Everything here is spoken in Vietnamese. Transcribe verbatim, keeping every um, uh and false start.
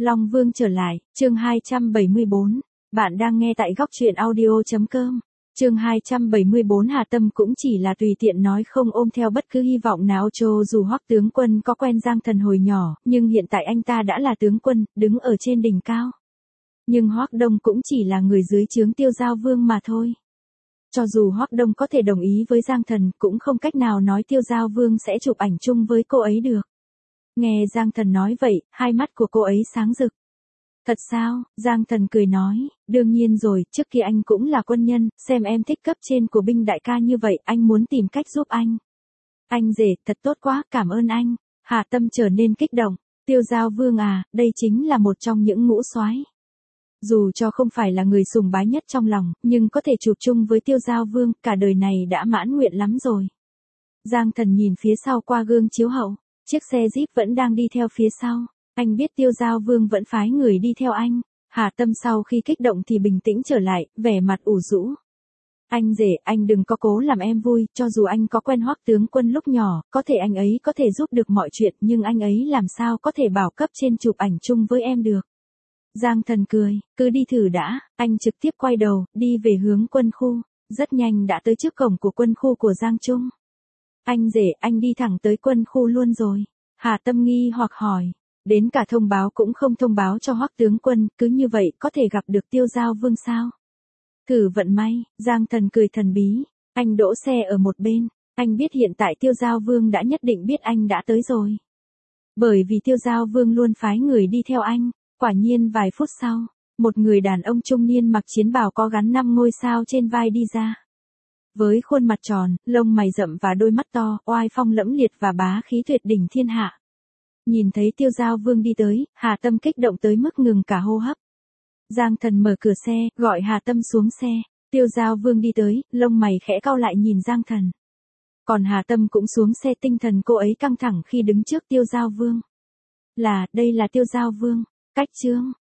Long Vương trở lại, chương hai trăm bảy mươi bốn. Bạn đang nghe tại góc truyện audio.com. Chương hai trăm bảy mươi bốn Hà Tâm cũng chỉ là tùy tiện nói không ôm theo bất cứ hy vọng nào cho dù Hoắc tướng quân có quen Giang Thần hồi nhỏ, nhưng hiện tại anh ta đã là tướng quân, đứng ở trên đỉnh cao. Nhưng Hoắc Đông cũng chỉ là người dưới trướng Tiêu Giao Vương mà thôi. Cho dù Hoắc Đông có thể đồng ý với Giang Thần, cũng không cách nào nói Tiêu Giao Vương sẽ chụp ảnh chung với cô ấy được. Nghe Giang Thần nói vậy, hai mắt của cô ấy sáng rực. Thật sao? Giang Thần cười nói, đương nhiên rồi, trước kia anh cũng là quân nhân, xem em thích cấp trên của binh đại ca như vậy, anh muốn tìm cách giúp anh. Anh rể, thật tốt quá, cảm ơn anh. Hà Tâm trở nên kích động, Tiêu Giao Vương à, đây chính là một trong những ngũ soái. Dù cho không phải là người sùng bái nhất trong lòng, nhưng có thể chụp chung với Tiêu Giao Vương, cả đời này đã mãn nguyện lắm rồi. Giang Thần nhìn phía sau qua gương chiếu hậu, chiếc xe Jeep vẫn đang đi theo phía sau. Anh biết Tiêu Giao Vương vẫn phái người đi theo anh. Hà Tâm sau khi kích động thì bình tĩnh trở lại, vẻ mặt ủ rũ. Anh rể, anh đừng có cố làm em vui, cho dù anh có quen Hoắc tướng quân lúc nhỏ, có thể anh ấy có thể giúp được mọi chuyện, nhưng anh ấy làm sao có thể bảo cấp trên chụp ảnh chung với em được. Giang Thần cười, cứ đi thử đã. Anh trực tiếp quay đầu, đi về hướng quân khu, rất nhanh đã tới trước cổng của quân khu của Giang Trung. Anh rể, anh đi thẳng tới quân khu luôn rồi. Hà Tâm nghi hoặc hỏi, đến cả thông báo cũng không thông báo cho Hoắc tướng quân, cứ như vậy có thể gặp được Tiêu Giao Vương sao? Thử vận may. Giang Thần cười thần bí, anh đỗ xe ở một bên, anh biết hiện tại Tiêu Giao Vương đã nhất định biết anh đã tới rồi. Bởi vì Tiêu Giao Vương luôn phái người đi theo anh. Quả nhiên vài phút sau, một người đàn ông trung niên mặc chiến bào có gắn năm ngôi sao trên vai đi ra. Với khuôn mặt tròn, lông mày rậm và đôi mắt to, oai phong lẫm liệt và bá khí tuyệt đỉnh thiên hạ. Nhìn thấy Tiêu Giao Vương đi tới, Hà Tâm kích động tới mức ngừng cả hô hấp. Giang Thần mở cửa xe, gọi Hà Tâm xuống xe. Tiêu Giao Vương đi tới, lông mày khẽ cau lại nhìn Giang Thần. Còn Hà Tâm cũng xuống xe, tinh thần cô ấy căng thẳng khi đứng trước Tiêu Giao Vương. Là, đây là Tiêu Giao Vương. Cách chương,